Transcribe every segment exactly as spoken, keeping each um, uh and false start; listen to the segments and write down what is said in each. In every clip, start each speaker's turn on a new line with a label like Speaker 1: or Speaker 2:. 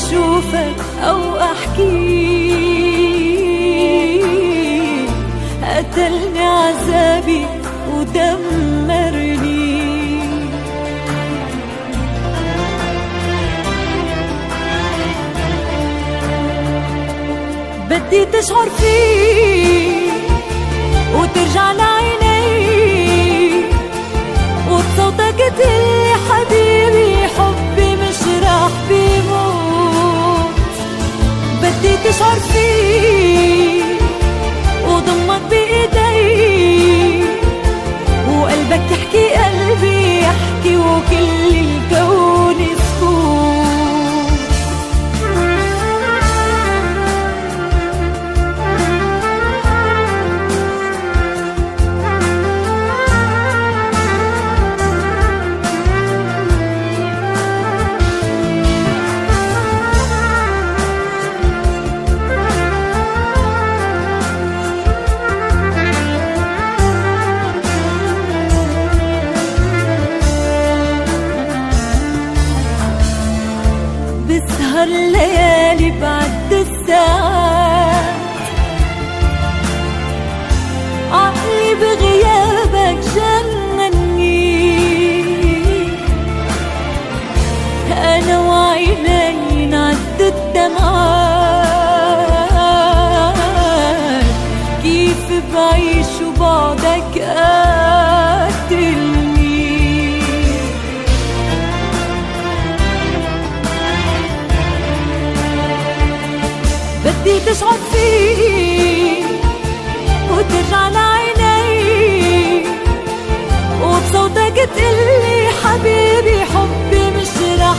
Speaker 1: أشوفك أو أحكي، قتلني عذابي ودمرني. بدي تشعر فيه وترجع لعيني، وبصوتك تقلي حبيبي حبي مش راح بيموت. بدي تشعر فيه وضمك بإيدي، وقلبك يحكي قلبي يحكي، وكل الكون سكوت. بسهر الليالي بعد الساعات، عقلي بغيابك جنني. أنا وعيني نعد الدمعات، كيف بعيش وبعدك قاتلني. بدي تشعر فيه وترجع لعيني، وبصوتك تقلي حبيبي حبي مش رح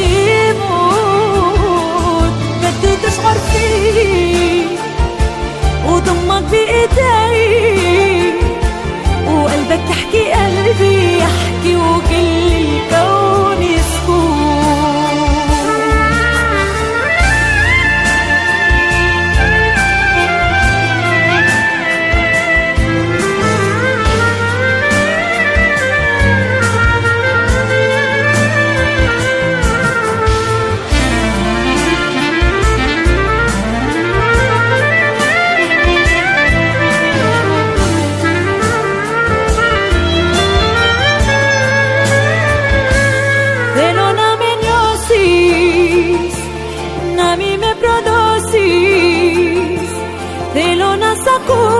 Speaker 1: بيموت. بدي تشعر فيه وضمك بإيدي، وقلبك يحكي قلبي يحكي، وكل الكون سكوت. Nami me producis, de lo nasaku